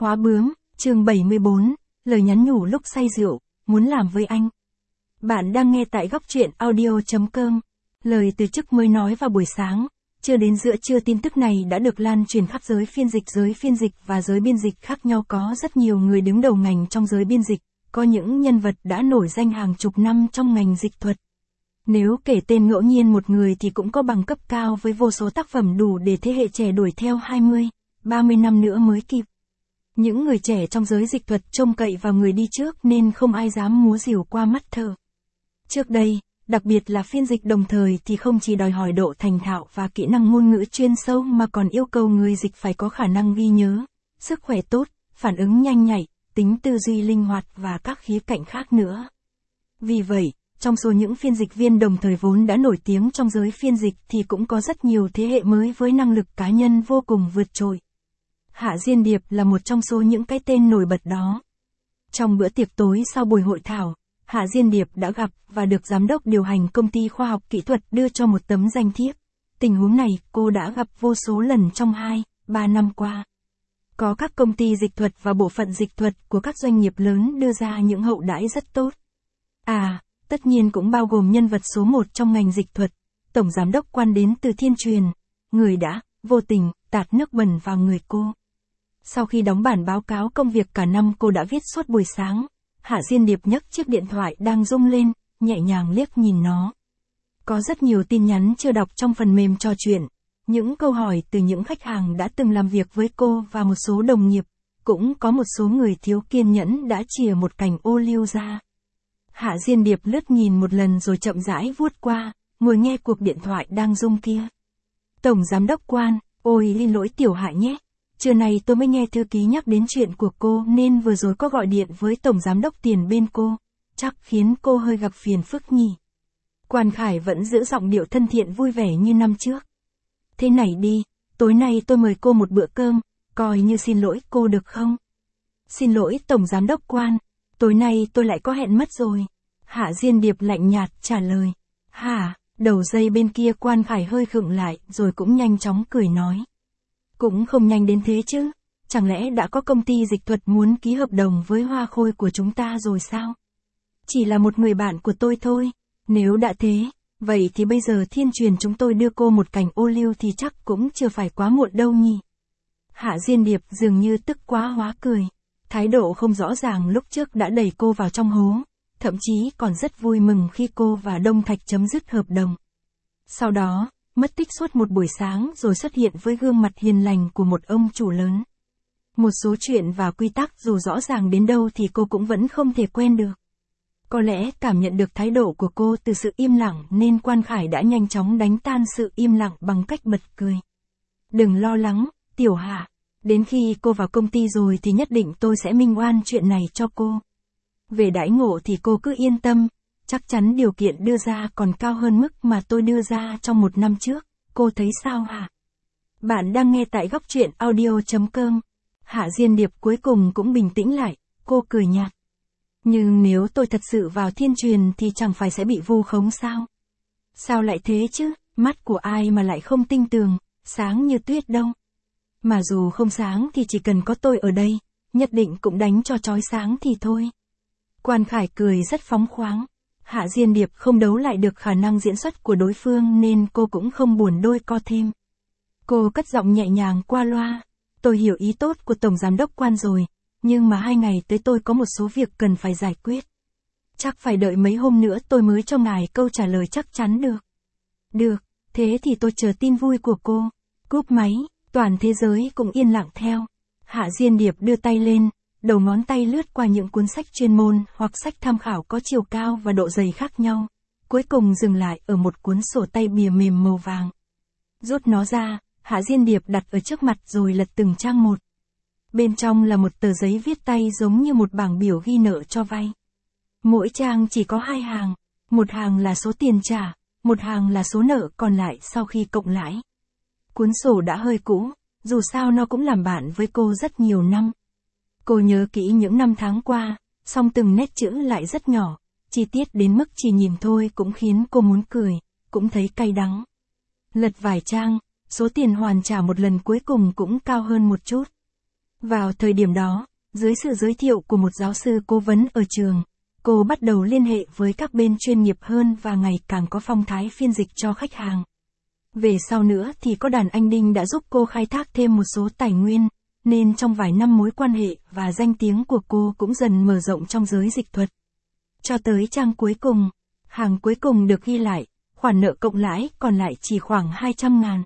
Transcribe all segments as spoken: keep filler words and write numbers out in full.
Khóa bướm, chương bảy mươi bốn, lời nhắn nhủ lúc say rượu, muốn làm với anh. Bạn đang nghe tại góc truyện audio chấm com. Lời từ chức mới nói vào buổi sáng, chưa đến giữa trưa tin tức này đã được lan truyền khắp giới phiên dịch. Giới phiên dịch và giới biên dịch khác nhau, có rất nhiều người đứng đầu ngành trong giới biên dịch, có những nhân vật đã nổi danh hàng chục năm trong ngành dịch thuật. Nếu kể tên ngẫu nhiên một người thì cũng có bằng cấp cao với vô số tác phẩm đủ để thế hệ trẻ đuổi theo hai mươi, ba mươi năm nữa mới kịp. Những người trẻ trong giới dịch thuật trông cậy vào người đi trước nên không ai dám múa rìu qua mắt thợ. Trước đây, đặc biệt là phiên dịch đồng thời thì không chỉ đòi hỏi độ thành thạo và kỹ năng ngôn ngữ chuyên sâu mà còn yêu cầu người dịch phải có khả năng ghi nhớ, sức khỏe tốt, phản ứng nhanh nhạy, tính tư duy linh hoạt và các khía cạnh khác nữa. Vì vậy, trong số những phiên dịch viên đồng thời vốn đã nổi tiếng trong giới phiên dịch thì cũng có rất nhiều thế hệ mới với năng lực cá nhân vô cùng vượt trội. Hạ Diên Điệp là một trong số những cái tên nổi bật đó. Trong bữa tiệc tối sau buổi hội thảo, Hạ Diên Điệp đã gặp và được giám đốc điều hành công ty khoa học kỹ thuật đưa cho một tấm danh thiếp. Tình huống này cô đã gặp vô số lần trong hai, ba năm qua. Có các công ty dịch thuật và bộ phận dịch thuật của các doanh nghiệp lớn đưa ra những hậu đãi rất tốt. À, tất nhiên cũng bao gồm nhân vật số một trong ngành dịch thuật, tổng giám đốc Quan đến từ Thiên Truyền, người đã, vô tình, tạt nước bẩn vào người cô. Sau khi đóng bản báo cáo công việc cả năm cô đã viết suốt buổi sáng, Hạ Diên Điệp nhấc chiếc điện thoại đang rung lên, nhẹ nhàng liếc nhìn nó. Có rất nhiều tin nhắn chưa đọc trong phần mềm trò chuyện, những câu hỏi từ những khách hàng đã từng làm việc với cô và một số đồng nghiệp, cũng có một số người thiếu kiên nhẫn đã chìa một cành ô liu ra. Hạ Diên Điệp lướt nhìn một lần rồi chậm rãi vuốt qua, ngồi nghe cuộc điện thoại đang rung kia. Tổng giám đốc Quan, ôi xin lỗi Tiểu Hạ nhé. Trưa nay tôi mới nghe thư ký nhắc đến chuyện của cô nên vừa rồi có gọi điện với tổng giám đốc Tiền bên cô, chắc khiến cô hơi gặp phiền phức nhỉ. Quan Khải vẫn giữ giọng điệu thân thiện vui vẻ như năm trước. Thế này đi, tối nay tôi mời cô một bữa cơm, coi như xin lỗi cô được không? Xin lỗi tổng giám đốc Quan, tối nay tôi lại có hẹn mất rồi. Hạ Diên Điệp lạnh nhạt trả lời. Hả? Đầu dây bên kia Quan Khải hơi khựng lại rồi cũng nhanh chóng cười nói. Cũng không nhanh đến thế chứ, chẳng lẽ đã có công ty dịch thuật muốn ký hợp đồng với Hoa Khôi của chúng ta rồi sao? Chỉ là một người bạn của tôi thôi, nếu đã thế, vậy thì bây giờ Thiên Truyền chúng tôi đưa cô một cành ô liu thì chắc cũng chưa phải quá muộn đâu nhỉ. Hạ Diên Điệp dường như tức quá hóa cười, thái độ không rõ ràng lúc trước đã đẩy cô vào trong hố, thậm chí còn rất vui mừng khi cô và Đông Thạch chấm dứt hợp đồng. Sau đó, mất tích suốt một buổi sáng rồi xuất hiện với gương mặt hiền lành của một ông chủ lớn. Một số chuyện và quy tắc dù rõ ràng đến đâu thì cô cũng vẫn không thể quen được. Có lẽ cảm nhận được thái độ của cô từ sự im lặng nên Quan Khải đã nhanh chóng đánh tan sự im lặng bằng cách bật cười. Đừng lo lắng, Tiểu Hạ. Đến khi cô vào công ty rồi thì nhất định tôi sẽ minh oan chuyện này cho cô. Về đãi ngộ thì cô cứ yên tâm. Chắc chắn điều kiện đưa ra còn cao hơn mức mà tôi đưa ra trong một năm trước, cô thấy sao hả? Bạn đang nghe tại góc truyện audio chấm com. Hạ Diên Điệp cuối cùng cũng bình tĩnh lại, cô cười nhạt. Nhưng nếu tôi thật sự vào Thiên Truyền thì chẳng phải sẽ bị vu khống sao? Sao lại thế chứ, mắt của ai mà lại không tinh tường, sáng như tuyết đâu. Mà dù không sáng thì chỉ cần có tôi ở đây, nhất định cũng đánh cho chói sáng thì thôi. Quan Khải cười rất phóng khoáng. Hạ Diên Điệp không đấu lại được khả năng diễn xuất của đối phương nên cô cũng không buồn đôi co thêm. Cô cất giọng nhẹ nhàng qua loa. Tôi hiểu ý tốt của Tổng Giám đốc Quan rồi, nhưng mà hai ngày tới tôi có một số việc cần phải giải quyết. Chắc phải đợi mấy hôm nữa tôi mới cho ngài câu trả lời chắc chắn được. Được, thế thì tôi chờ tin vui của cô. Cúp máy, toàn thế giới cũng yên lặng theo. Hạ Diên Điệp đưa tay lên. Đầu ngón tay lướt qua những cuốn sách chuyên môn hoặc sách tham khảo có chiều cao và độ dày khác nhau, cuối cùng dừng lại ở một cuốn sổ tay bìa mềm màu vàng. Rút nó ra, Hạ Diên Điệp đặt ở trước mặt rồi lật từng trang một. Bên trong là một tờ giấy viết tay giống như một bảng biểu ghi nợ cho vay. Mỗi trang chỉ có hai hàng, một hàng là số tiền trả, một hàng là số nợ còn lại sau khi cộng lãi. Cuốn sổ đã hơi cũ, dù sao nó cũng làm bạn với cô rất nhiều năm. Cô nhớ kỹ những năm tháng qua, song từng nét chữ lại rất nhỏ, chi tiết đến mức chỉ nhìn thôi cũng khiến cô muốn cười, cũng thấy cay đắng. Lật vài trang, số tiền hoàn trả một lần cuối cùng cũng cao hơn một chút. Vào thời điểm đó, dưới sự giới thiệu của một giáo sư cố vấn ở trường, cô bắt đầu liên hệ với các bên chuyên nghiệp hơn và ngày càng có phong thái phiên dịch cho khách hàng. Về sau nữa thì có đàn anh Đinh đã giúp cô khai thác thêm một số tài nguyên, nên trong vài năm mối quan hệ và danh tiếng của cô cũng dần mở rộng trong giới dịch thuật. Cho tới trang cuối cùng, hàng cuối cùng được ghi lại, khoản nợ cộng lãi còn lại chỉ khoảng hai trăm ngàn.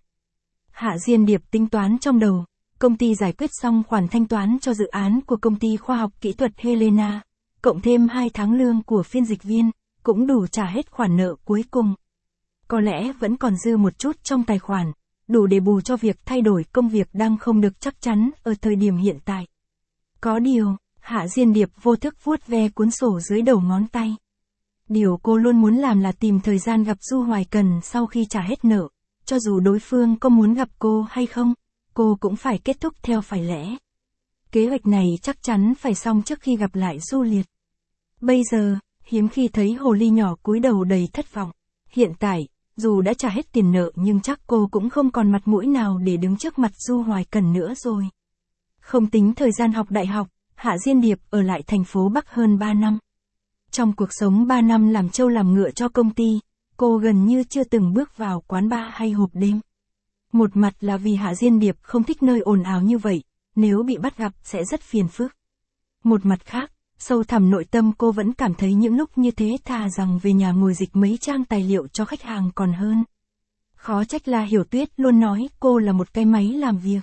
Hạ Diên Điệp tính toán trong đầu, công ty giải quyết xong khoản thanh toán cho dự án của công ty khoa học kỹ thuật Helena, cộng thêm hai tháng lương của phiên dịch viên, cũng đủ trả hết khoản nợ cuối cùng. Có lẽ vẫn còn dư một chút trong tài khoản, đủ để bù cho việc thay đổi công việc đang không được chắc chắn ở thời điểm hiện tại. Có điều, Hạ Diên Điệp vô thức vuốt ve cuốn sổ dưới đầu ngón tay. Điều cô luôn muốn làm là tìm thời gian gặp Du Hoài Cần sau khi trả hết nợ, cho dù đối phương có muốn gặp cô hay không, cô cũng phải kết thúc theo phải lẽ. Kế hoạch này chắc chắn phải xong trước khi gặp lại Du Liệt. Bây giờ, hiếm khi thấy hồ ly nhỏ cúi đầu đầy thất vọng. Hiện tại, dù đã trả hết tiền nợ nhưng chắc cô cũng không còn mặt mũi nào để đứng trước mặt Du Hoài Cần nữa rồi. Không tính thời gian học đại học, Hạ Diên Điệp ở lại thành phố Bắc hơn ba năm. Trong cuộc sống ba năm làm trâu làm ngựa cho công ty, cô gần như chưa từng bước vào quán bar hay hộp đêm. Một mặt là vì Hạ Diên Điệp không thích nơi ồn ào như vậy, nếu bị bắt gặp sẽ rất phiền phức. Một mặt khác, sâu thẳm nội tâm cô vẫn cảm thấy những lúc như thế thà rằng về nhà ngồi dịch mấy trang tài liệu cho khách hàng còn hơn. Khó trách là Hiểu Tuyết luôn nói cô là một cái máy làm việc.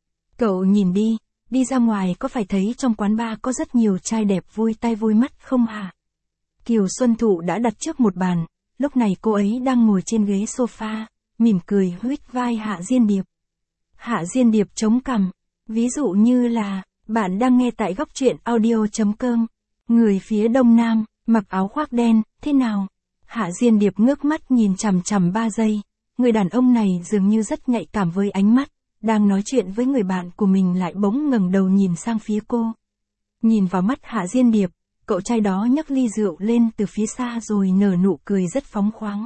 Cậu nhìn đi, đi ra ngoài có phải thấy trong quán bar có rất nhiều trai đẹp vui tai vui mắt không hả? Kiều Xuân Thụ đã đặt trước một bàn, lúc này cô ấy đang ngồi trên ghế sofa, mỉm cười huýt vai Hạ Diên Điệp. Hạ Diên Điệp chống cằm, ví dụ như là, bạn đang nghe tại góc truyện audio chấm com. Người phía đông nam, mặc áo khoác đen, thế nào? Hạ Diên Điệp ngước mắt nhìn chằm chằm ba giây. Người đàn ông này dường như rất nhạy cảm với ánh mắt, đang nói chuyện với người bạn của mình lại bỗng ngẩng đầu nhìn sang phía cô. Nhìn vào mắt Hạ Diên Điệp, cậu trai đó nhấc ly rượu lên từ phía xa rồi nở nụ cười rất phóng khoáng.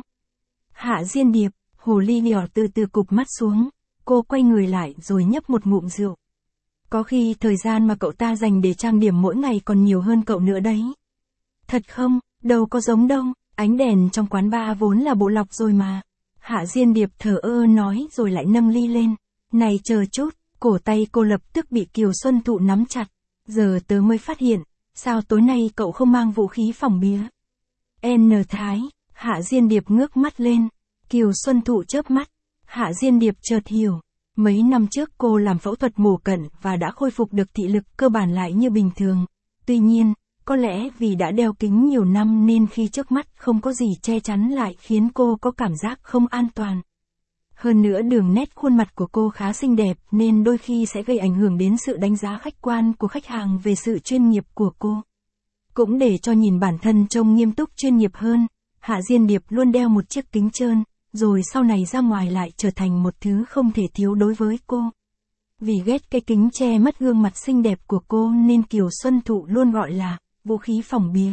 Hạ Diên Điệp, hồ ly nhỏ từ từ cụp mắt xuống, cô quay người lại rồi nhấp một ngụm rượu. Có khi thời gian mà cậu ta dành để trang điểm mỗi ngày còn nhiều hơn cậu nữa đấy. Thật không, đâu có giống đâu, ánh đèn trong quán bar vốn là bộ lọc rồi mà. Hạ Diên Điệp thở ơ nói rồi lại nâng ly lên. Này chờ chút, cổ tay cô lập tức bị Kiều Xuân Thụ nắm chặt. Giờ tớ mới phát hiện, sao tối nay cậu không mang vũ khí phỏng bía? N Thái, Hạ Diên Điệp ngước mắt lên. Kiều Xuân Thụ chớp mắt. Hạ Diên Điệp chợt hiểu. Mấy năm trước cô làm phẫu thuật mổ cận và đã khôi phục được thị lực cơ bản lại như bình thường. Tuy nhiên, có lẽ vì đã đeo kính nhiều năm nên khi trước mắt không có gì che chắn lại khiến cô có cảm giác không an toàn. Hơn nữa đường nét khuôn mặt của cô khá xinh đẹp nên đôi khi sẽ gây ảnh hưởng đến sự đánh giá khách quan của khách hàng về sự chuyên nghiệp của cô. Cũng để cho nhìn bản thân trông nghiêm túc chuyên nghiệp hơn, Hạ Diên Điệp luôn đeo một chiếc kính trơn, rồi sau này ra ngoài lại trở thành một thứ không thể thiếu đối với cô. Vì ghét cái kính che mất gương mặt xinh đẹp của cô nên Kiều Xuân Thụ luôn gọi là vũ khí phỏng bía.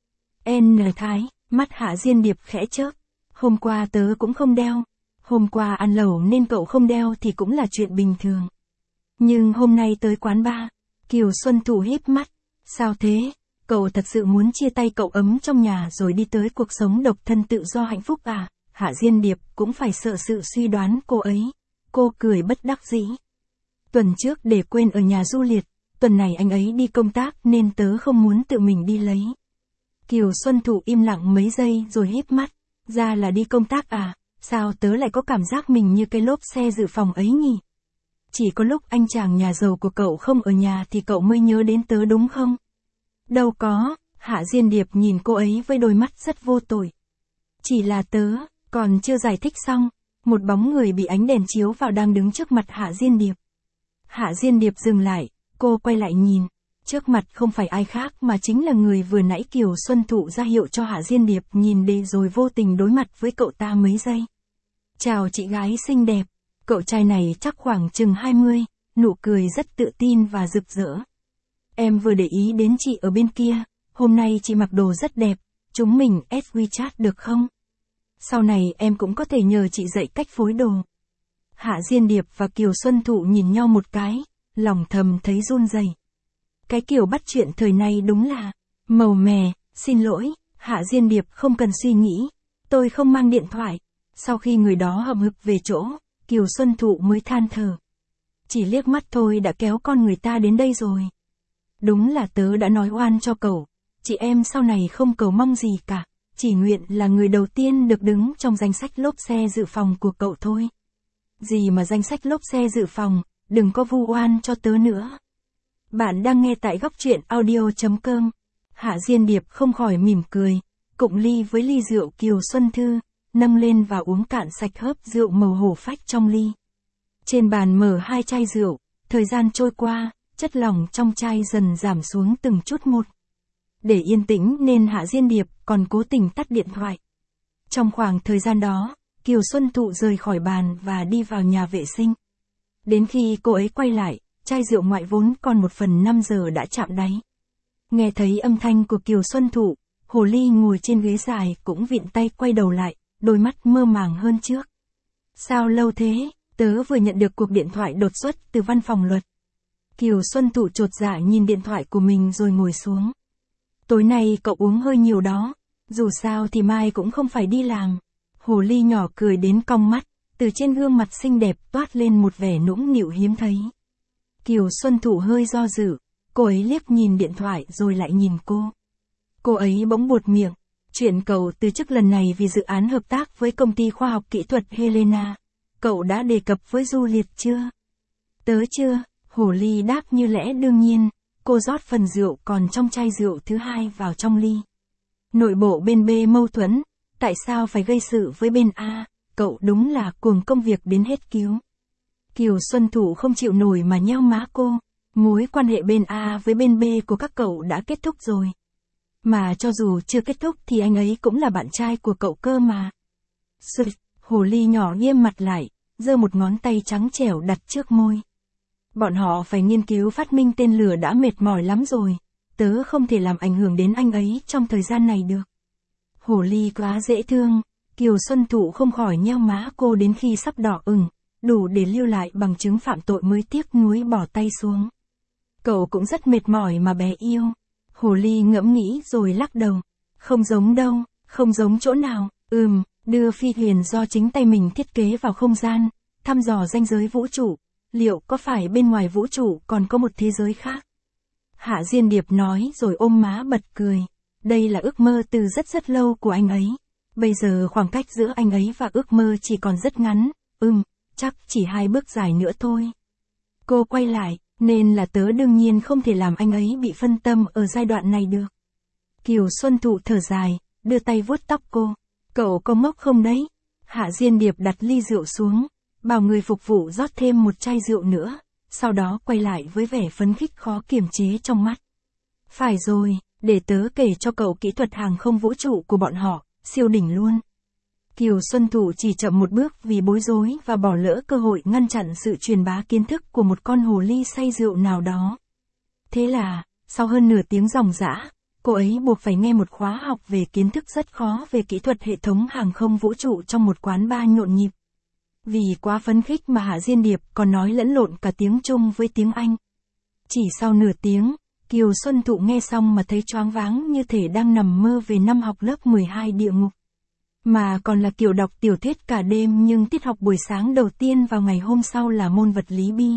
N Thái, mắt Hạ Diên Điệp khẽ chớp. Hôm qua tớ cũng không đeo. Hôm qua ăn lẩu nên cậu không đeo thì cũng là chuyện bình thường. Nhưng hôm nay tới quán bar, Kiều Xuân Thụ híp mắt. Sao thế? Cậu thật sự muốn chia tay cậu ấm trong nhà rồi đi tới cuộc sống độc thân tự do hạnh phúc à? Hạ Diên Điệp cũng phải sợ sự suy đoán cô ấy. Cô cười bất đắc dĩ. Tuần trước để quên ở nhà Du Liệt, tuần này anh ấy đi công tác nên tớ không muốn tự mình đi lấy. Kiều Xuân Thụ im lặng mấy giây rồi híp mắt. Ra là đi công tác à? Sao tớ lại có cảm giác mình như cái lốp xe dự phòng ấy nhỉ? Chỉ có lúc anh chàng nhà giàu của cậu không ở nhà thì cậu mới nhớ đến tớ đúng không? Đâu có, Hạ Diên Điệp nhìn cô ấy với đôi mắt rất vô tội. Chỉ là tớ, còn chưa giải thích xong, một bóng người bị ánh đèn chiếu vào đang đứng trước mặt Hạ Diên Điệp. Hạ Diên Điệp dừng lại, cô quay lại nhìn. Trước mặt không phải ai khác mà chính là người vừa nãy Kiều Xuân Thụ ra hiệu cho Hạ Diên Điệp nhìn để rồi vô tình đối mặt với cậu ta mấy giây. Chào chị gái xinh đẹp, cậu trai này chắc khoảng chừng hai mươi, nụ cười rất tự tin và rực rỡ. Em vừa để ý đến chị ở bên kia, hôm nay chị mặc đồ rất đẹp, chúng mình add WeChat được không? Sau này em cũng có thể nhờ chị dạy cách phối đồ. Hạ Diên Điệp và Kiều Xuân Thụ nhìn nhau một cái, lòng thầm thấy run rẩy. Cái kiểu bắt chuyện thời nay đúng là màu mè. Xin lỗi, Hạ Diên Điệp không cần suy nghĩ, tôi không mang điện thoại. Sau khi người đó hậm hực về chỗ, Kiều Xuân Thụ mới than thở. Chỉ liếc mắt thôi đã kéo con người ta đến đây rồi. Đúng là tớ đã nói oan cho cậu, chị em sau này không cầu mong gì cả, chỉ nguyện là người đầu tiên được đứng trong danh sách lốp xe dự phòng của cậu thôi. Gì mà danh sách lốp xe dự phòng, đừng có vu oan cho tớ nữa. Bạn đang nghe tại góc truyện audio chấm com. Hạ Diên Điệp không khỏi mỉm cười, cụng ly với ly rượu Kiều Xuân Thư, nâng lên và uống cạn sạch hớp rượu màu hổ phách trong ly. Trên bàn mở hai chai rượu, thời gian trôi qua, chất lỏng trong chai dần giảm xuống từng chút một. Để yên tĩnh nên Hạ Diên Điệp còn cố tình tắt điện thoại. Trong khoảng thời gian đó, Kiều Xuân Thụ rời khỏi bàn và đi vào nhà vệ sinh. Đến khi cô ấy quay lại, chai rượu ngoại vốn còn một phần năm giờ đã chạm đáy. Nghe thấy âm thanh của Kiều Xuân Thụ, Hồ Ly ngồi trên ghế dài cũng vịn tay quay đầu lại, đôi mắt mơ màng hơn trước. Sao lâu thế, tớ vừa nhận được cuộc điện thoại đột xuất từ văn phòng luật. Kiều Xuân Thụ chột dạ nhìn điện thoại của mình rồi ngồi xuống. Tối nay cậu uống hơi nhiều đó, dù sao thì mai cũng không phải đi làm. Hồ Ly nhỏ cười đến cong mắt, từ trên gương mặt xinh đẹp toát lên một vẻ nũng nịu hiếm thấy. Kiều Xuân Thụ hơi do dự, cô ấy liếc nhìn điện thoại rồi lại nhìn cô. Cô ấy bỗng buột miệng, chuyện cậu từ chức lần này vì dự án hợp tác với công ty khoa học kỹ thuật Helena, cậu đã đề cập với Du Liệt chưa? Tớ chưa, Hồ Ly đáp như lẽ đương nhiên, cô rót phần rượu còn trong chai rượu thứ hai vào trong ly. Nội bộ bên B mâu thuẫn, tại sao phải gây sự với bên A, cậu đúng là cuồng công việc đến hết cứu. Kiều Xuân Thụ không chịu nổi mà nheo má cô, mối quan hệ bên A với bên B của các cậu đã kết thúc rồi. Mà cho dù chưa kết thúc thì anh ấy cũng là bạn trai của cậu cơ mà. Sụt, Hồ Ly nhỏ nghiêm mặt lại, giơ một ngón tay trắng trẻo đặt trước môi. Bọn họ phải nghiên cứu phát minh tên lửa đã mệt mỏi lắm rồi, tớ không thể làm ảnh hưởng đến anh ấy trong thời gian này được. Hồ Ly quá dễ thương, Kiều Xuân Thụ không khỏi nheo má cô đến khi sắp đỏ ửng, đủ để lưu lại bằng chứng phạm tội mới tiếc nuối bỏ tay xuống. Cậu cũng rất mệt mỏi mà bé yêu. Hồ Ly ngẫm nghĩ rồi lắc đầu. Không giống đâu, không giống chỗ nào, ừm, đưa phi thuyền do chính tay mình thiết kế vào không gian, thăm dò ranh giới vũ trụ, liệu có phải bên ngoài vũ trụ còn có một thế giới khác? Hạ Diên Điệp nói rồi ôm má bật cười. Đây là ước mơ từ rất rất lâu của anh ấy. Bây giờ khoảng cách giữa anh ấy và ước mơ chỉ còn rất ngắn, ừm, chắc chỉ hai bước dài nữa thôi. Cô quay lại, nên là tớ đương nhiên không thể làm anh ấy bị phân tâm ở giai đoạn này được. Kiều Xuân Thụ thở dài, đưa tay vuốt tóc cô. Cậu có ngốc không đấy? Hạ Diên Điệp đặt ly rượu xuống, bảo người phục vụ rót thêm một chai rượu nữa, sau đó quay lại với vẻ phấn khích khó kiềm chế trong mắt. Phải rồi, để tớ kể cho cậu kỹ thuật hàng không vũ trụ của bọn họ, siêu đỉnh luôn. Kiều Xuân Thụ chỉ chậm một bước vì bối rối và bỏ lỡ cơ hội ngăn chặn sự truyền bá kiến thức của một con hồ ly say rượu nào đó. Thế là, sau hơn nửa tiếng ròng rã, cô ấy buộc phải nghe một khóa học về kiến thức rất khó về kỹ thuật hệ thống hàng không vũ trụ trong một quán bar nhộn nhịp. Vì quá phấn khích mà Hạ Diên Điệp còn nói lẫn lộn cả tiếng Trung với tiếng Anh. Chỉ sau nửa tiếng, Kiều Xuân Thụ nghe xong mà thấy choáng váng như thể đang nằm mơ về năm học lớp mười hai địa ngục. Mà còn là kiểu đọc tiểu thuyết cả đêm nhưng tiết học buổi sáng đầu tiên vào ngày hôm sau là môn vật lý bi.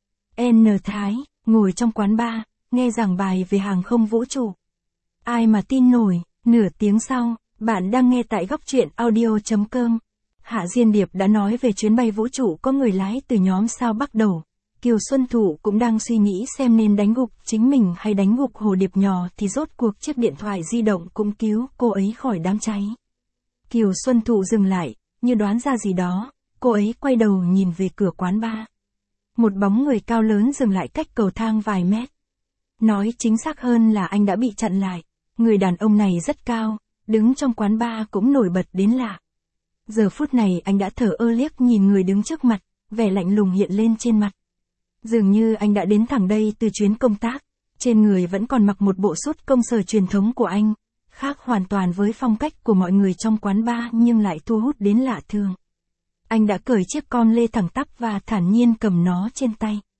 N. Thái, ngồi trong quán bar, nghe giảng bài về hàng không vũ trụ. Ai mà tin nổi, nửa tiếng sau, bạn đang nghe tại góc truyện audio chấm com. Hạ Diên Điệp đã nói về chuyến bay vũ trụ có người lái từ nhóm sao bắt đầu. Kiều Xuân Thụ cũng đang suy nghĩ xem nên đánh gục chính mình hay đánh gục hồ điệp nhỏ thì rốt cuộc chiếc điện thoại di động cũng cứu cô ấy khỏi đám cháy. Kiều Xuân Thụ dừng lại, như đoán ra gì đó, cô ấy quay đầu nhìn về cửa quán bar. Một bóng người cao lớn dừng lại cách cầu thang vài mét. Nói chính xác hơn là anh đã bị chặn lại. Người đàn ông này rất cao, đứng trong quán bar cũng nổi bật đến lạ. Giờ phút này anh đã thở ơ liếc nhìn người đứng trước mặt, vẻ lạnh lùng hiện lên trên mặt. Dường như anh đã đến thẳng đây từ chuyến công tác, trên người vẫn còn mặc một bộ sút công sở truyền thống của anh, khác hoàn toàn với phong cách của mọi người trong quán bar nhưng lại thu hút đến lạ thường. Anh đã cởi chiếc con lê thẳng tắp và thản nhiên cầm nó trên tay.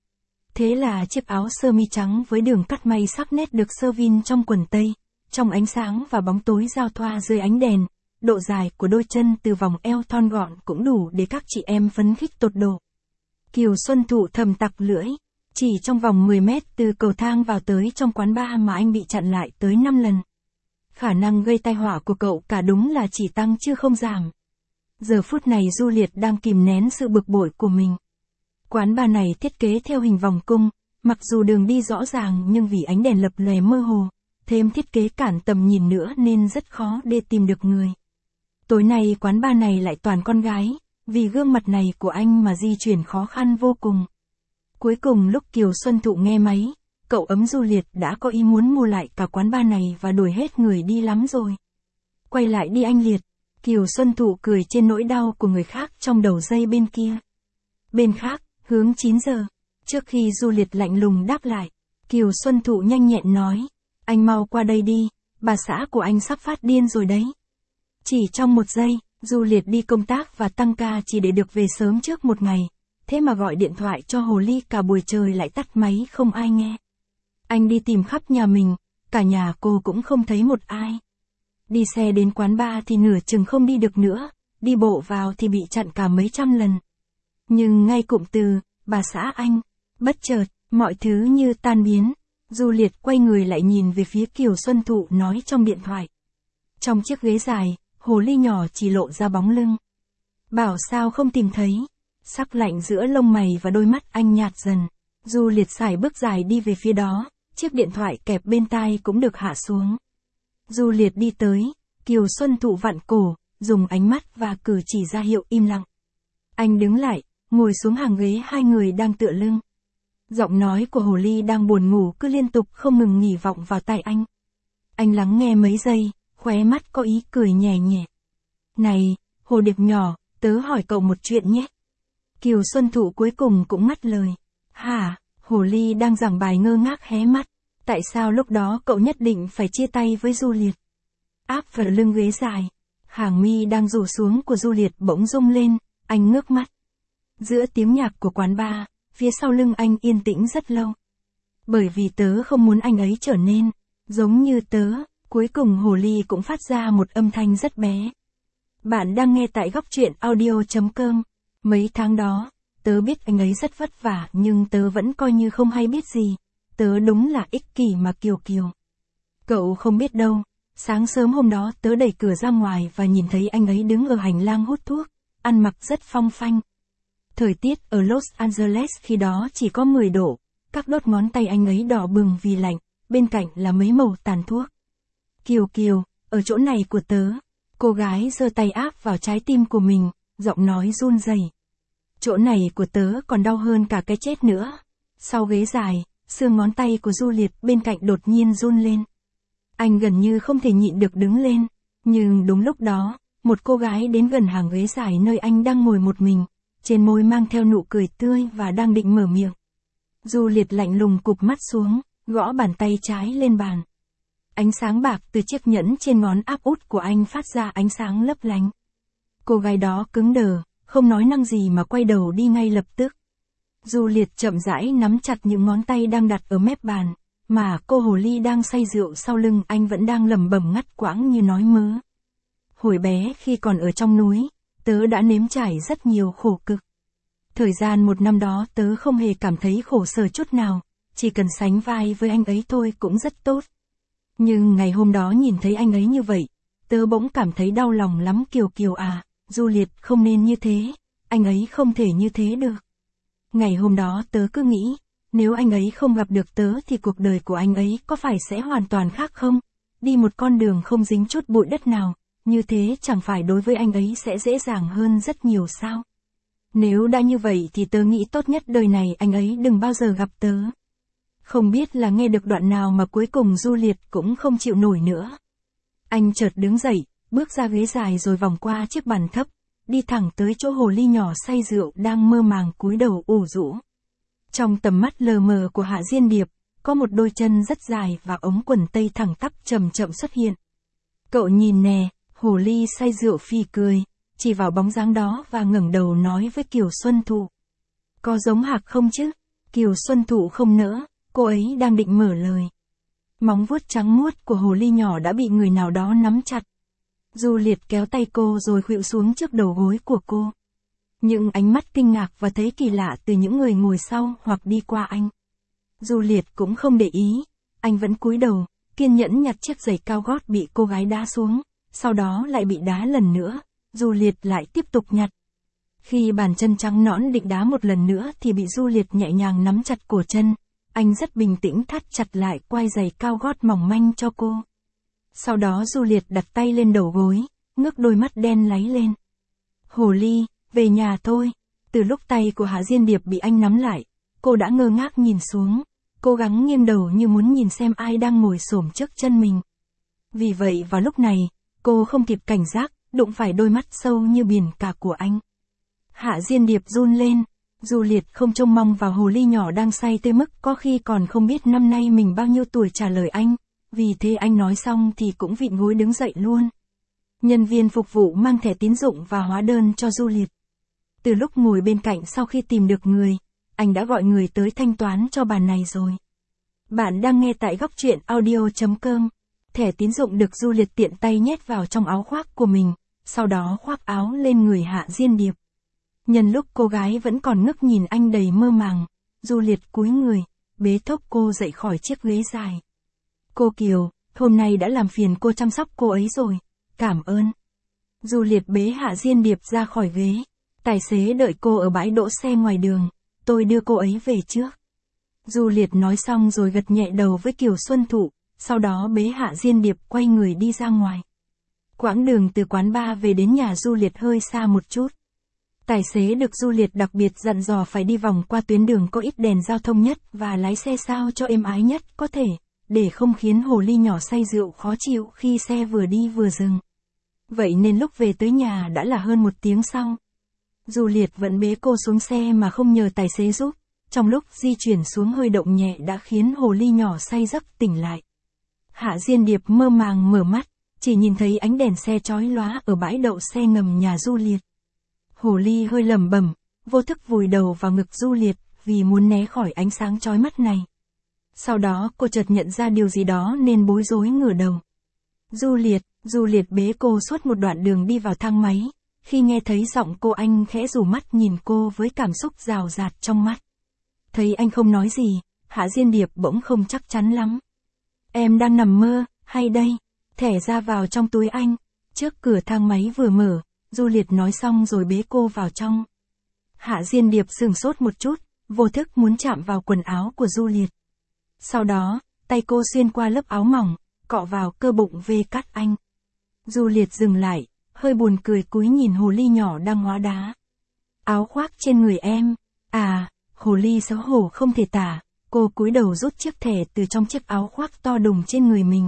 Thế là chiếc áo sơ mi trắng với đường cắt may sắc nét được sơ vin trong quần tây, trong ánh sáng và bóng tối giao thoa dưới ánh đèn, độ dài của đôi chân từ vòng eo thon gọn cũng đủ để các chị em phấn khích tột độ. Kiều Xuân Thụ thầm tặc lưỡi, chỉ trong vòng mười mét từ cầu thang vào tới trong quán bar mà anh bị chặn lại tới năm lần. Khả năng gây tai họa của cậu cả đúng là chỉ tăng chứ không giảm. Giờ phút này Du Liệt đang kìm nén sự bực bội của mình. Quán bar này thiết kế theo hình vòng cung, mặc dù đường đi rõ ràng nhưng vì ánh đèn lập lòe mơ hồ, thêm thiết kế cản tầm nhìn nữa nên rất khó để tìm được người. Tối nay quán bar này lại toàn con gái, vì gương mặt này của anh mà di chuyển khó khăn vô cùng. Cuối cùng lúc Kiều Xuân Thụ nghe máy, cậu ấm Du Liệt đã có ý muốn mua lại cả quán bar này và đuổi hết người đi lắm rồi. Quay lại đi anh Liệt, Kiều Xuân Thụ cười trên nỗi đau của người khác trong đầu dây bên kia. Bên khác, hướng chín giờ, trước khi Du Liệt lạnh lùng đáp lại, Kiều Xuân Thụ nhanh nhẹn nói, anh mau qua đây đi, bà xã của anh sắp phát điên rồi đấy. Chỉ trong một giây, Du Liệt đi công tác và tăng ca chỉ để được về sớm trước một ngày, thế mà gọi điện thoại cho Hồ Ly cả buổi trời lại tắt máy không ai nghe. Anh đi tìm khắp nhà mình, cả nhà cô cũng không thấy một ai. Đi xe đến quán bar thì nửa chừng không đi được nữa, đi bộ vào thì bị chặn cả mấy trăm lần. Nhưng ngay cụm từ, bà xã anh, bất chợt, mọi thứ như tan biến, Du Liệt quay người lại nhìn về phía Kiều Xuân Thụ nói trong điện thoại. Trong chiếc ghế dài, Hồ Ly nhỏ chỉ lộ ra bóng lưng. Bảo sao không tìm thấy, sắc lạnh giữa lông mày và đôi mắt anh nhạt dần. Du Liệt sải bước dài đi về phía đó, chiếc điện thoại kẹp bên tai cũng được hạ xuống. Du Liệt đi tới, Kiều Xuân Thụ vặn cổ, dùng ánh mắt và cử chỉ ra hiệu im lặng. Anh đứng lại, ngồi xuống hàng ghế hai người đang tựa lưng. Giọng nói của Hồ Ly đang buồn ngủ cứ liên tục không ngừng nghỉ vọng vào tai anh. Anh lắng nghe mấy giây, khóe mắt có ý cười nhẹ nhẹ. Này, Hồ Điệp nhỏ, tớ hỏi cậu một chuyện nhé. Kiều Xuân Thụ cuối cùng cũng ngắt lời. Hả? Hồ Ly đang giảng bài ngơ ngác hé mắt. Tại sao lúc đó cậu nhất định phải chia tay với Du Liệt? Áp vào lưng ghế dài, hàng mi đang rủ xuống của Du Liệt bỗng rung lên, anh ngước mắt. Giữa tiếng nhạc của quán bar, phía sau lưng anh yên tĩnh rất lâu. Bởi vì tớ không muốn anh ấy trở nên giống như tớ. Cuối cùng Hồ Ly cũng phát ra một âm thanh rất bé. Bạn đang nghe tại góc truyện audio chấm com. Mấy tháng đó, tớ biết anh ấy rất vất vả nhưng tớ vẫn coi như không hay biết gì. Tớ đúng là ích kỷ mà Kiều Kiều. Cậu không biết đâu, sáng sớm hôm đó tớ đẩy cửa ra ngoài và nhìn thấy anh ấy đứng ở hành lang hút thuốc, ăn mặc rất phong phanh. Thời tiết ở Los Angeles khi đó chỉ có mười độ, các đốt ngón tay anh ấy đỏ bừng vì lạnh, bên cạnh là mấy mẩu tàn thuốc. Kiều Kiều, ở chỗ này của tớ. Cô gái giơ tay áp vào trái tim của mình, giọng nói run rẩy. Chỗ này của tớ còn đau hơn cả cái chết nữa. Sau ghế dài, xương ngón tay của Du Liệt bên cạnh đột nhiên run lên. Anh gần như không thể nhịn được đứng lên, nhưng đúng lúc đó, một cô gái đến gần hàng ghế dài nơi anh đang ngồi một mình, trên môi mang theo nụ cười tươi và đang định mở miệng. Du Liệt lạnh lùng cụp mắt xuống, gõ bàn tay trái lên bàn. Ánh sáng bạc từ chiếc nhẫn trên ngón áp út của anh phát ra ánh sáng lấp lánh. Cô gái đó cứng đờ, không nói năng gì mà quay đầu đi ngay lập tức. Du Liệt chậm rãi nắm chặt những ngón tay đang đặt ở mép bàn, mà cô Hồ Ly đang say rượu sau lưng anh vẫn đang lẩm bẩm ngắt quãng như nói mớ. Hồi bé khi còn ở trong núi, tớ đã nếm trải rất nhiều khổ cực. Thời gian một năm đó tớ không hề cảm thấy khổ sở chút nào, chỉ cần sánh vai với anh ấy thôi cũng rất tốt. Nhưng ngày hôm đó nhìn thấy anh ấy như vậy, tớ bỗng cảm thấy đau lòng lắm Kiều Kiều à, Du Liệt không nên như thế, anh ấy không thể như thế được. Ngày hôm đó tớ cứ nghĩ, nếu anh ấy không gặp được tớ thì cuộc đời của anh ấy có phải sẽ hoàn toàn khác không? Đi một con đường không dính chút bụi đất nào, như thế chẳng phải đối với anh ấy sẽ dễ dàng hơn rất nhiều sao? Nếu đã như vậy thì tớ nghĩ tốt nhất đời này anh ấy đừng bao giờ gặp tớ. Không biết là nghe được đoạn nào mà cuối cùng Du Liệt cũng không chịu nổi nữa. Anh chợt đứng dậy, bước ra ghế dài rồi vòng qua chiếc bàn thấp, đi thẳng tới chỗ Hồ Ly nhỏ say rượu đang mơ màng cúi đầu ủ rũ. Trong tầm mắt lờ mờ của Hạ Diên Điệp, có một đôi chân rất dài và ống quần tây thẳng tắp chậm chậm xuất hiện. Cậu nhìn nè, Hồ Ly say rượu phì cười, chỉ vào bóng dáng đó và ngẩng đầu nói với Kiều Xuân Thụ. Có giống Hạc không chứ? Kiều Xuân Thụ không nỡ, cô ấy đang định mở lời. Móng vuốt trắng muốt của hồ ly nhỏ đã bị người nào đó nắm chặt. Juliet kéo tay cô rồi khuỵu xuống trước đầu gối của cô. Những ánh mắt kinh ngạc và thấy kỳ lạ từ những người ngồi sau hoặc đi qua anh. Juliet cũng không để ý, anh vẫn cúi đầu, kiên nhẫn nhặt chiếc giày cao gót bị cô gái đá xuống, sau đó lại bị đá lần nữa, Juliet lại tiếp tục nhặt. Khi bàn chân trắng nõn định đá một lần nữa thì bị Juliet nhẹ nhàng nắm chặt cổ chân, anh rất bình tĩnh thắt chặt lại quai giày cao gót mỏng manh cho cô. Sau đó Juliet đặt tay lên đầu gối, ngước đôi mắt đen láy lên. Hồ ly, về nhà thôi. Từ lúc tay của Hạ Diên Điệp bị anh nắm lại, cô đã ngơ ngác nhìn xuống, cố gắng nghiêng đầu như muốn nhìn xem ai đang ngồi xổm trước chân mình. Vì vậy vào lúc này, cô không kịp cảnh giác, đụng phải đôi mắt sâu như biển cả của anh. Hạ Diên Điệp run lên, Juliet không trông mong vào hồ ly nhỏ đang say tới mức có khi còn không biết năm nay mình bao nhiêu tuổi trả lời anh, vì thế anh nói xong thì cũng vịn gối đứng dậy luôn. Nhân viên phục vụ mang thẻ tín dụng và hóa đơn cho Juliet. Từ lúc ngồi bên cạnh sau khi tìm được người, anh đã gọi người tới thanh toán cho bàn này rồi. Bạn đang nghe tại góc truyện audio chấm com. Thẻ tín dụng được Juliet tiện tay nhét vào trong áo khoác của mình, sau đó khoác áo lên người Hạ Diên Điệp. Nhân lúc cô gái vẫn còn ngước nhìn anh đầy mơ màng, Juliet cúi người, bế thốc cô dậy khỏi chiếc ghế dài. Cô Kiều, hôm nay đã làm phiền cô chăm sóc cô ấy rồi, cảm ơn. Juliet bế Hạ Diên Điệp ra khỏi ghế, tài xế đợi cô ở bãi đỗ xe ngoài đường, tôi đưa cô ấy về trước. Juliet nói xong rồi gật nhẹ đầu với Kiều Xuân Thụ, sau đó bế Hạ Diên Điệp quay người đi ra ngoài. Quãng đường từ quán bar về đến nhà Juliet hơi xa một chút. Tài xế được Juliet đặc biệt dặn dò phải đi vòng qua tuyến đường có ít đèn giao thông nhất và lái xe sao cho êm ái nhất có thể, để không khiến hồ ly nhỏ say rượu khó chịu khi xe vừa đi vừa dừng. Vậy nên lúc về tới nhà đã là hơn một tiếng sau. Juliet vẫn bế cô xuống xe mà không nhờ tài xế giúp, trong lúc di chuyển xuống hơi động nhẹ đã khiến hồ ly nhỏ say giấc tỉnh lại. Hạ Diên Điệp mơ màng mở mắt, chỉ nhìn thấy ánh đèn xe chói lóa ở bãi đậu xe ngầm nhà Juliet. Hồ ly hơi lẩm bẩm, vô thức vùi đầu vào ngực Juliet vì muốn né khỏi ánh sáng chói mắt này. Sau đó cô chợt nhận ra điều gì đó nên bối rối ngửa đầu. Juliet, Juliet bế cô suốt một đoạn đường đi vào thang máy, khi nghe thấy giọng cô anh khẽ rủ mắt nhìn cô với cảm xúc rào rạt trong mắt. Thấy anh không nói gì, Hạ Diên Điệp bỗng không chắc chắn lắm. Em đang nằm mơ, hay đây? Thẻ ra vào trong túi anh. Trước cửa thang máy vừa mở, Juliet nói xong rồi bế cô vào trong. Hạ Diên Điệp sửng sốt một chút, vô thức muốn chạm vào quần áo của Juliet. Sau đó, tay cô xuyên qua lớp áo mỏng, cọ vào cơ bụng vê cắt anh. Juliet dừng lại, hơi buồn cười cúi nhìn hồ ly nhỏ đang hóa đá. Áo khoác trên người em, à, hồ ly xấu hổ không thể tả, cô cúi đầu rút chiếc thẻ từ trong chiếc áo khoác to đùng trên người mình.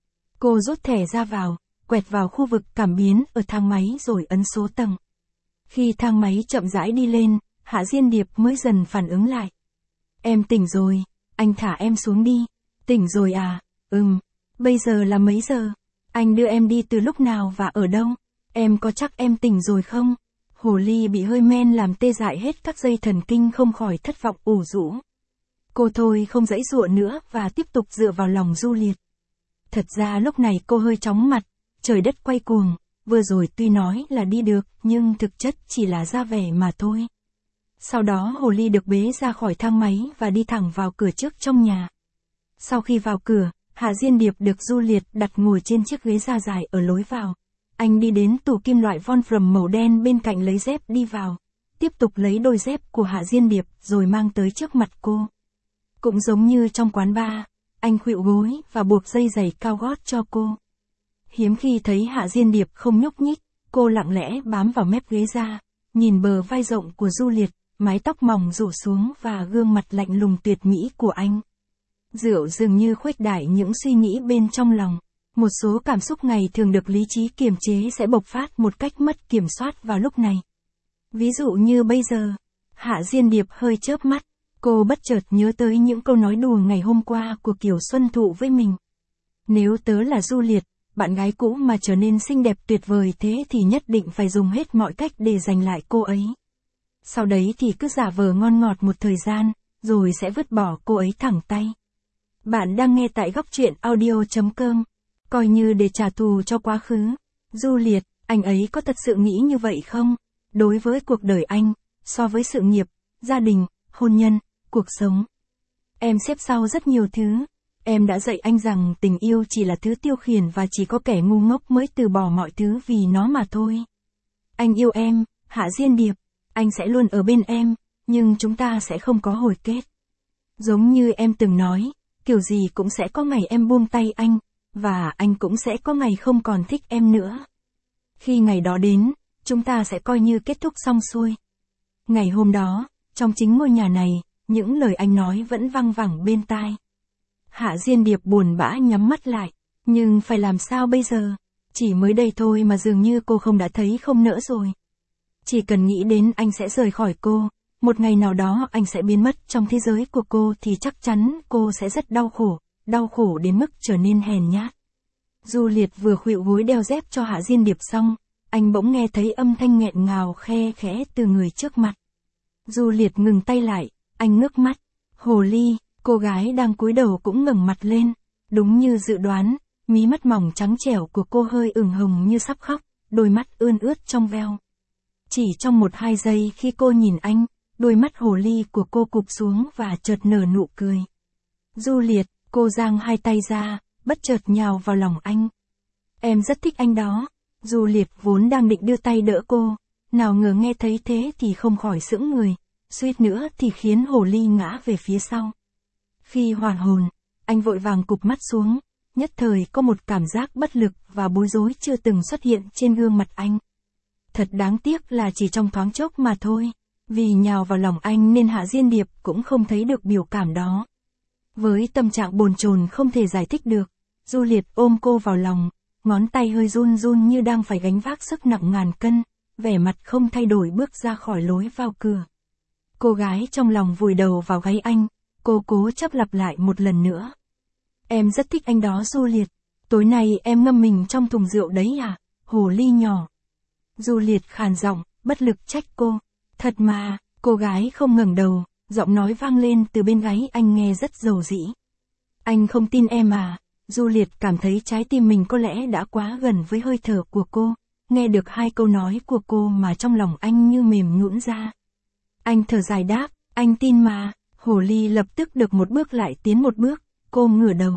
Cô rút thẻ ra vào, quẹt vào khu vực cảm biến ở thang máy rồi ấn số tầng. Khi thang máy chậm rãi đi lên, Hạ Diên Điệp mới dần phản ứng lại. Em tỉnh rồi, anh thả em xuống đi. Tỉnh rồi à, ừm, bây giờ là mấy giờ? Anh đưa em đi từ lúc nào và ở đâu? Em có chắc em tỉnh rồi không? Hồ ly bị hơi men làm tê dại hết các dây thần kinh không khỏi thất vọng ủ rũ. Cô thôi không giãy giụa nữa và tiếp tục dựa vào lòng Juliet. Thật ra lúc này cô hơi chóng mặt, trời đất quay cuồng, vừa rồi tuy nói là đi được nhưng thực chất chỉ là ra vẻ mà thôi. Sau đó hồ ly được bế ra khỏi thang máy và đi thẳng vào cửa trước trong nhà. Sau khi vào cửa, Hạ Diên Điệp được Juliet đặt ngồi trên chiếc ghế da dài ở lối vào. Anh đi đến tủ kim loại von Frum màu đen bên cạnh lấy dép đi vào, tiếp tục lấy đôi dép của Hạ Diên Điệp rồi mang tới trước mặt cô. Cũng giống như trong quán bar, anh khuỵu gối và buộc dây giày cao gót cho cô. Hiếm khi thấy Hạ Diên Điệp không nhúc nhích, cô lặng lẽ bám vào mép ghế ra, nhìn bờ vai rộng của Juliet, mái tóc mỏng rủ xuống và gương mặt lạnh lùng tuyệt mỹ của anh. Rượu dường như khuếch đại những suy nghĩ bên trong lòng. Một số cảm xúc ngày thường được lý trí kiềm chế sẽ bộc phát một cách mất kiểm soát vào lúc này. Ví dụ như bây giờ, Hạ Diên Điệp hơi chớp mắt, cô bất chợt nhớ tới những câu nói đùa ngày hôm qua của Kiều Xuân Thụ với mình. Nếu tớ là Juliet, bạn gái cũ mà trở nên xinh đẹp tuyệt vời thế thì nhất định phải dùng hết mọi cách để giành lại cô ấy. Sau đấy thì cứ giả vờ ngon ngọt một thời gian, rồi sẽ vứt bỏ cô ấy thẳng tay. Bạn đang nghe tại góc truyện audio chấm com. Coi như để trả thù cho quá khứ. Juliet, anh ấy có thật sự nghĩ như vậy không? Đối với cuộc đời anh, so với sự nghiệp, gia đình, hôn nhân, cuộc sống. Em xếp sau rất nhiều thứ. Em đã dạy anh rằng tình yêu chỉ là thứ tiêu khiển và chỉ có kẻ ngu ngốc mới từ bỏ mọi thứ vì nó mà thôi. Anh yêu em, Hạ Diên Điệp. Anh sẽ luôn ở bên em, nhưng chúng ta sẽ không có hồi kết. Giống như em từng nói, kiểu gì cũng sẽ có ngày em buông tay anh, và anh cũng sẽ có ngày không còn thích em nữa. Khi ngày đó đến, chúng ta sẽ coi như kết thúc xong xuôi. Ngày hôm đó, trong chính ngôi nhà này, những lời anh nói vẫn văng vẳng bên tai. Hạ Diên Điệp buồn bã nhắm mắt lại, nhưng phải làm sao bây giờ? Chỉ mới đây thôi mà dường như cô không đã thấy không nỡ rồi. Chỉ cần nghĩ đến anh sẽ rời khỏi cô, một ngày nào đó anh sẽ biến mất trong thế giới của cô thì chắc chắn cô sẽ rất đau khổ, đau khổ đến mức trở nên hèn nhát. Juliet vừa khuỵu gối đeo dép cho Hạ Diên Điệp xong, anh bỗng nghe thấy âm thanh nghẹn ngào khe khẽ từ người trước mặt. Juliet ngừng tay lại, anh ngước mắt. Hồ ly, cô gái đang cúi đầu cũng ngẩng mặt lên. Đúng như dự đoán, mí mắt mỏng trắng trẻo của cô hơi ửng hồng như sắp khóc, đôi mắt ươn ướt trong veo. Chỉ trong một hai giây khi cô nhìn anh, đôi mắt hồ ly của cô cụp xuống và chợt nở nụ cười. Juliet, cô giang hai tay ra, bất chợt nhào vào lòng anh. Em rất thích anh đó. Juliet vốn đang định đưa tay đỡ cô, nào ngờ nghe thấy thế thì không khỏi sững người, suýt nữa thì khiến hồ ly ngã về phía sau. Khi hoàn hồn, anh vội vàng cụp mắt xuống, nhất thời có một cảm giác bất lực và bối rối chưa từng xuất hiện trên gương mặt anh. Thật đáng tiếc là chỉ trong thoáng chốc mà thôi, vì nhào vào lòng anh nên Hạ Diên Điệp cũng không thấy được biểu cảm đó. Với tâm trạng bồn chồn không thể giải thích được, Juliet ôm cô vào lòng, ngón tay hơi run run như đang phải gánh vác sức nặng ngàn cân, vẻ mặt không thay đổi bước ra khỏi lối vào cửa. Cô gái trong lòng vùi đầu vào gáy anh, cô cố chấp lặp lại một lần nữa. Em rất thích anh đó Juliet, tối nay em ngâm mình trong thùng rượu đấy à, hồ ly nhỏ. Juliet khàn giọng, bất lực trách cô. Thật mà, cô gái không ngẩng đầu, giọng nói vang lên từ bên gáy anh nghe rất dầu dĩ. Anh không tin em à? Juliet cảm thấy trái tim mình có lẽ đã quá gần với hơi thở của cô, nghe được hai câu nói của cô mà trong lòng anh như mềm nhũn ra. Anh thở dài đáp, anh tin mà. Hồ ly lập tức được một bước lại tiến một bước, cô ngửa đầu.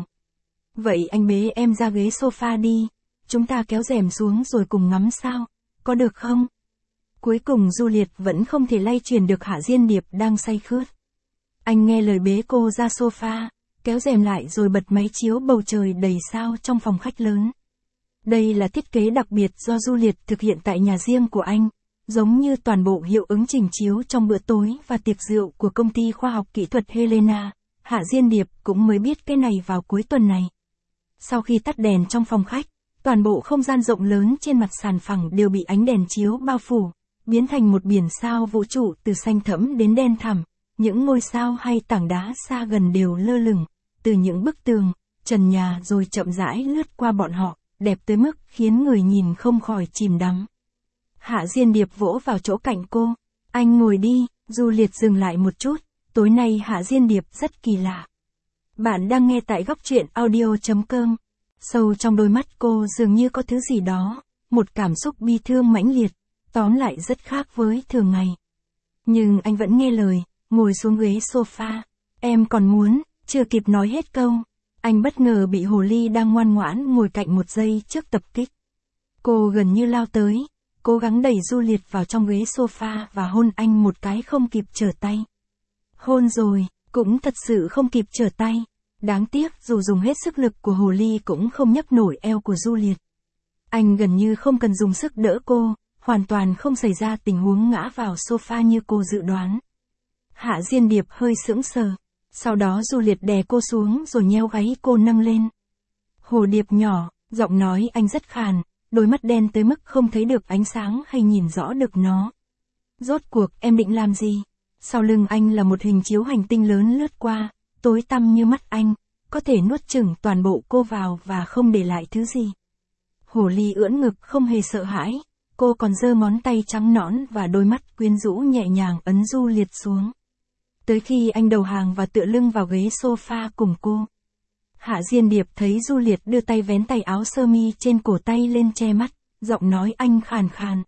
Vậy anh bế em ra ghế sofa đi, chúng ta kéo rèm xuống rồi cùng ngắm sao, có được không? Cuối cùng Juliet vẫn không thể lay chuyển được Hạ Diên Điệp đang say khướt. Anh nghe lời bế cô ra sofa, kéo rèm lại rồi bật máy chiếu bầu trời đầy sao trong phòng khách lớn. Đây là thiết kế đặc biệt do Juliet thực hiện tại nhà riêng của anh, giống như toàn bộ hiệu ứng trình chiếu trong bữa tối và tiệc rượu của công ty khoa học kỹ thuật Helena. Hạ Diên Điệp cũng mới biết cái này vào cuối tuần này. Sau khi tắt đèn trong phòng khách, toàn bộ không gian rộng lớn trên mặt sàn phẳng đều bị ánh đèn chiếu bao phủ, biến thành một biển sao vũ trụ từ xanh thẫm đến đen thẳm. Những ngôi sao hay tảng đá xa gần đều lơ lửng, từ những bức tường, trần nhà rồi chậm rãi lướt qua bọn họ, đẹp tới mức khiến người nhìn không khỏi chìm đắm. Hạ Diên Điệp vỗ vào chỗ cạnh cô. Anh ngồi đi. Juliet dừng lại một chút. Tối nay Hạ Diên Điệp rất kỳ lạ. Bạn đang nghe tại góc truyện audio chấm com. Sâu trong đôi mắt cô dường như có thứ gì đó, một cảm xúc bi thương mãnh liệt, tóm lại rất khác với thường ngày. Nhưng anh vẫn nghe lời, ngồi xuống ghế sofa. Em còn muốn, chưa kịp nói hết câu. Anh bất ngờ bị hồ ly đang ngoan ngoãn ngồi cạnh một giây trước tập kích. Cô gần như lao tới, cố gắng đẩy Juliet vào trong ghế sofa và hôn anh một cái không kịp trở tay. Hôn rồi, cũng thật sự không kịp trở tay. Đáng tiếc dù dùng hết sức lực của hồ ly cũng không nhấc nổi eo của Juliet. Anh gần như không cần dùng sức đỡ cô, hoàn toàn không xảy ra tình huống ngã vào sofa như cô dự đoán. Hạ Diên Điệp hơi sững sờ. Sau đó Juliet đè cô xuống rồi nheo gáy cô nâng lên. Hồ Điệp nhỏ, giọng nói anh rất khàn, đôi mắt đen tới mức không thấy được ánh sáng hay nhìn rõ được nó. Rốt cuộc em định làm gì? Sau lưng anh là một hình chiếu hành tinh lớn lướt qua, tối tăm như mắt anh, có thể nuốt chửng toàn bộ cô vào và không để lại thứ gì. Hồ ly ưỡn ngực không hề sợ hãi, cô còn giơ ngón tay trắng nõn và đôi mắt quyến rũ nhẹ nhàng ấn Juliet xuống. tới khi anh đầu hàng và tựa lưng vào ghế sofa cùng cô. Hạ Diên Điệp thấy Du Liệt đưa tay vén tay áo sơ mi trên cổ tay lên che mắt, giọng nói anh khàn khàn.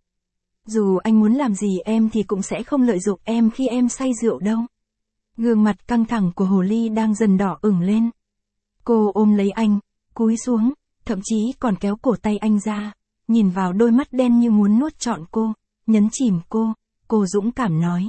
Dù anh muốn làm gì em thì cũng sẽ không lợi dụng em khi em say rượu đâu. Gương mặt căng thẳng của Hồ Ly đang dần đỏ ửng lên. Cô ôm lấy anh, cúi xuống, thậm chí còn kéo cổ tay anh ra, nhìn vào đôi mắt đen như muốn nuốt trọn cô, nhấn chìm cô, cô dũng cảm nói.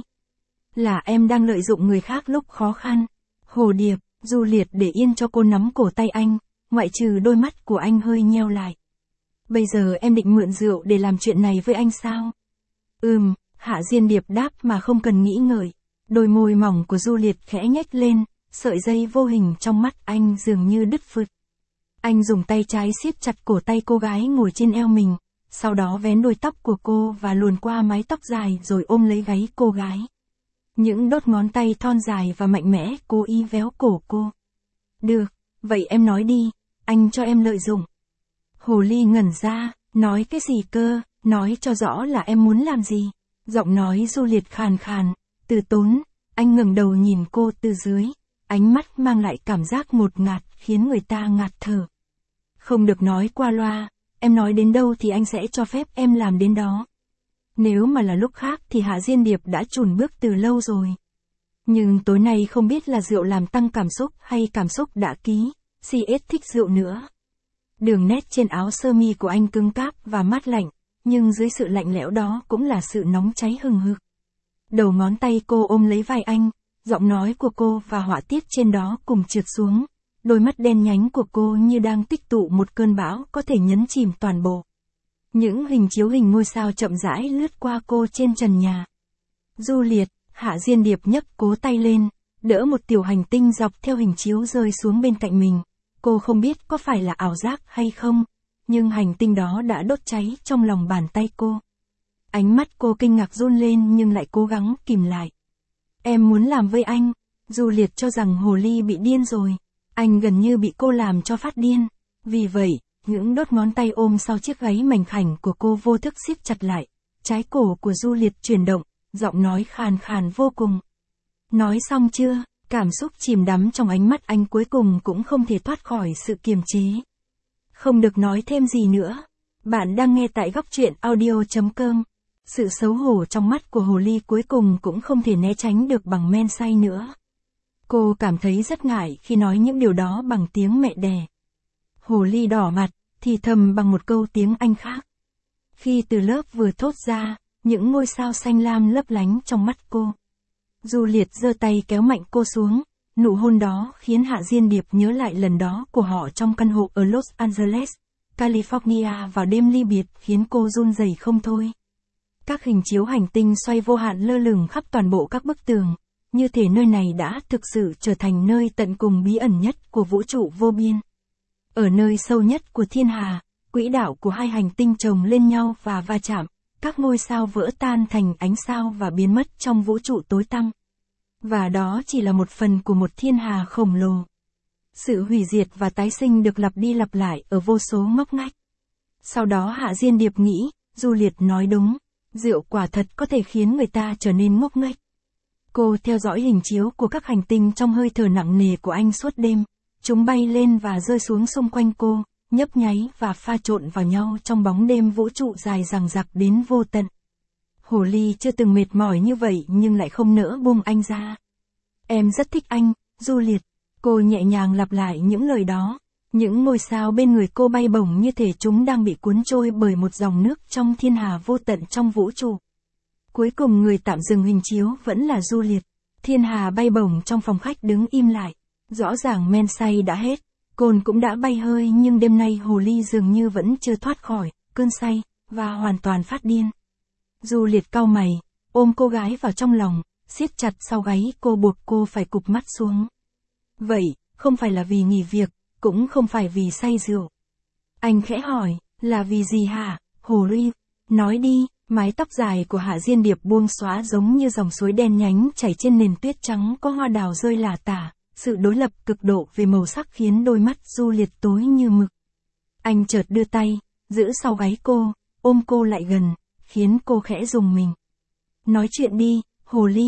Là em đang lợi dụng người khác lúc khó khăn. Hồ Điệp, Du Liệt để yên cho cô nắm cổ tay anh, ngoại trừ đôi mắt của anh hơi nheo lại. Bây giờ em định mượn rượu để làm chuyện này với anh sao? Ừm, Hạ Diên Điệp đáp mà không cần nghĩ ngợi. Đôi môi mỏng của Du Liệt khẽ nhếch lên, sợi dây vô hình trong mắt anh dường như đứt phượt. Anh dùng tay trái siết chặt cổ tay cô gái ngồi trên eo mình, sau đó vén đuôi tóc của cô và luồn qua mái tóc dài rồi ôm lấy gáy cô gái. Những đốt ngón tay thon dài và mạnh mẽ cố ý véo cổ cô. Được, vậy em nói đi, anh cho em lợi dụng. Hồ Ly ngẩn ra, nói cái gì cơ, nói cho rõ là em muốn làm gì. Giọng nói Du Liệt khàn khàn, từ tốn, anh ngẩng đầu nhìn cô từ dưới, ánh mắt mang lại cảm giác ngột ngạt khiến người ta ngạt thở. Không được nói qua loa, em nói đến đâu thì anh sẽ cho phép em làm đến đó. Nếu mà là lúc khác thì Hạ Diên Điệp đã chùn bước từ lâu rồi. Nhưng tối nay không biết là rượu làm tăng cảm xúc hay cảm xúc đã ký, xê ét thích rượu nữa. Đường nét trên áo sơ mi của anh cứng cáp và mát lạnh, nhưng dưới sự lạnh lẽo đó cũng là sự nóng cháy hừng hực. Đầu ngón tay cô ôm lấy vai anh, giọng nói của cô và họa tiết trên đó cùng trượt xuống. Đôi mắt đen nhánh của cô như đang tích tụ một cơn bão có thể nhấn chìm toàn bộ. Những hình chiếu hình ngôi sao chậm rãi lướt qua cô trên trần nhà. Du Liệt, Hạ Diên Điệp nhấc cố tay lên, đỡ một tiểu hành tinh dọc theo hình chiếu rơi xuống bên cạnh mình. Cô không biết có phải là ảo giác hay không, nhưng hành tinh đó đã đốt cháy trong lòng bàn tay cô. Ánh mắt cô kinh ngạc run lên nhưng lại cố gắng kìm lại. Em muốn làm với anh. Du Liệt cho rằng Hồ Ly bị điên rồi. Anh gần như bị cô làm cho phát điên. Vì vậy, những đốt ngón tay ôm sau chiếc gáy mảnh khảnh của cô vô thức siết chặt lại. Trái cổ của Du Liệt chuyển động, giọng nói khàn khàn vô cùng. Nói xong chưa? Cảm xúc chìm đắm trong ánh mắt anh cuối cùng cũng không thể thoát khỏi sự kiềm chế. Không được nói thêm gì nữa. Bạn đang nghe tại góc truyện audio chấm com. Sự xấu hổ trong mắt của Hồ Ly cuối cùng cũng không thể né tránh được bằng men say nữa. Cô cảm thấy rất ngại khi nói những điều đó bằng tiếng mẹ đẻ. Hồ Ly đỏ mặt, thì thầm bằng một câu tiếng Anh khác. Khi từ lớp vừa thốt ra, những ngôi sao xanh lam lấp lánh trong mắt cô. Du Liệt giơ tay kéo mạnh cô xuống, nụ hôn đó khiến Hạ Diên Điệp nhớ lại lần đó của họ trong căn hộ ở Los Angeles, California vào đêm ly biệt khiến cô run rẩy không thôi. Các hình chiếu hành tinh xoay vô hạn lơ lửng khắp toàn bộ các bức tường, như thể nơi này đã thực sự trở thành nơi tận cùng bí ẩn nhất của vũ trụ vô biên. Ở nơi sâu nhất của thiên hà, quỹ đạo của hai hành tinh chồng lên nhau và va chạm, các ngôi sao vỡ tan thành ánh sao và biến mất trong vũ trụ tối tăm. Và đó chỉ là một phần của một thiên hà khổng lồ. Sự hủy diệt và tái sinh được lặp đi lặp lại ở vô số ngóc ngách. Sau đó Hạ Diên Điệp nghĩ, Du Liệt nói đúng, rượu quả thật có thể khiến người ta trở nên ngốc nghếch. Cô theo dõi hình chiếu của các hành tinh trong hơi thở nặng nề của anh suốt đêm. Chúng bay lên và rơi xuống xung quanh cô, nhấp nháy và pha trộn vào nhau trong bóng đêm vũ trụ dài dằng dặc đến vô tận. Hồ Ly chưa từng mệt mỏi như vậy nhưng lại không nỡ buông anh ra. Em rất thích anh, Du Liệt. Cô nhẹ nhàng lặp lại những lời đó. Những ngôi sao bên người cô bay bổng như thể chúng đang bị cuốn trôi bởi một dòng nước trong thiên hà vô tận trong vũ trụ. Cuối cùng người tạm dừng hình chiếu vẫn là Du Liệt. Thiên hà bay bổng trong phòng khách đứng im lại. Rõ ràng men say đã hết, cồn cũng đã bay hơi nhưng đêm nay Hồ Ly dường như vẫn chưa thoát khỏi cơn say, và hoàn toàn phát điên. Du Liệt cau mày, ôm cô gái vào trong lòng, siết chặt sau gáy cô buộc cô phải cụp mắt xuống. Vậy, không phải là vì nghỉ việc, cũng không phải vì say rượu. Anh khẽ hỏi, là vì gì hả, Hồ Ly? Nói đi. Mái tóc dài của Hạ Diên Điệp buông xóa giống như dòng suối đen nhánh chảy trên nền tuyết trắng có hoa đào rơi lả tả. Sự đối lập cực độ về màu sắc khiến đôi mắt Du Liệt tối như mực. Anh chợt đưa tay, giữ sau gáy cô, ôm cô lại gần, khiến cô khẽ rùng mình. Nói chuyện đi, Hồ Ly.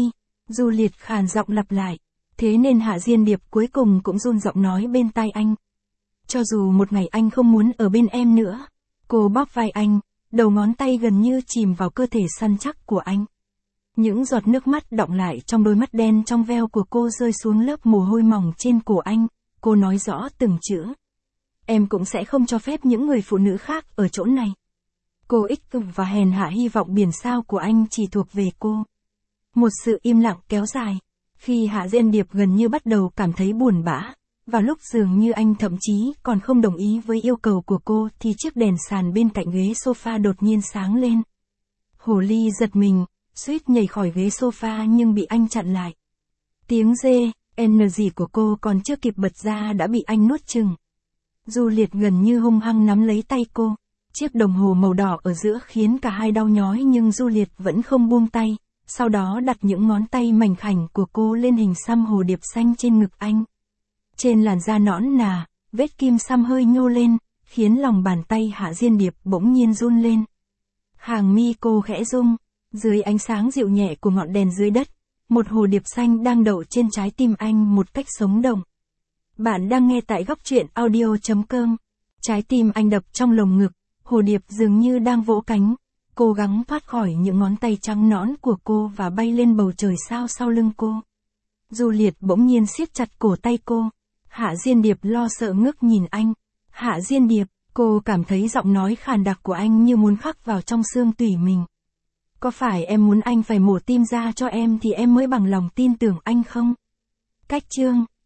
Juliet khàn giọng lặp lại. Thế nên Hạ Diên Điệp cuối cùng cũng run giọng nói bên tai anh. Cho dù một ngày anh không muốn ở bên em nữa. Cô bóp vai anh, đầu ngón tay gần như chìm vào cơ thể săn chắc của anh. Những giọt nước mắt đọng lại trong đôi mắt đen trong veo của cô rơi xuống lớp mồ hôi mỏng trên cổ anh. Cô nói rõ từng chữ. Em cũng sẽ không cho phép những người phụ nữ khác ở chỗ này. Cô ích kỷ và hèn hạ hy vọng biển sao của anh chỉ thuộc về cô. Một sự im lặng kéo dài. Khi Hạ Diên Điệp gần như bắt đầu cảm thấy buồn bã, vào lúc dường như anh thậm chí còn không đồng ý với yêu cầu của cô thì chiếc đèn sàn bên cạnh ghế sofa đột nhiên sáng lên. Hồ ly giật mình, suýt nhảy khỏi ghế sofa nhưng bị anh chặn lại. Tiếng dê, n gì của cô còn chưa kịp bật ra đã bị anh nuốt chừng. Juliet gần như hung hăng nắm lấy tay cô. Chiếc đồng hồ màu đỏ ở giữa khiến cả hai đau nhói nhưng Juliet vẫn không buông tay. Sau đó đặt những ngón tay mảnh khảnh của cô lên hình xăm hồ điệp xanh trên ngực anh. Trên làn da nõn nà, vết kim xăm hơi nhô lên, khiến lòng bàn tay Hạ Diên Điệp bỗng nhiên run lên. Hàng mi cô khẽ rung, dưới ánh sáng dịu nhẹ của ngọn đèn dưới đất, một hồ điệp xanh đang đậu trên trái tim anh một cách sống động. Bạn đang nghe tại góc truyện audio chấm com. Trái tim anh đập trong lồng ngực, hồ điệp dường như đang vỗ cánh, cố gắng thoát khỏi những ngón tay trắng nõn của cô và bay lên bầu trời sao sau lưng cô. Juliet bỗng nhiên siết chặt cổ tay cô. Hạ Diên Điệp lo sợ ngước nhìn anh. Hạ Diên Điệp, cô cảm thấy giọng nói khàn đặc của anh như muốn khắc vào trong xương tủy mình. Có phải em muốn anh phải mổ tim ra cho em thì em mới bằng lòng tin tưởng anh không? Cách chương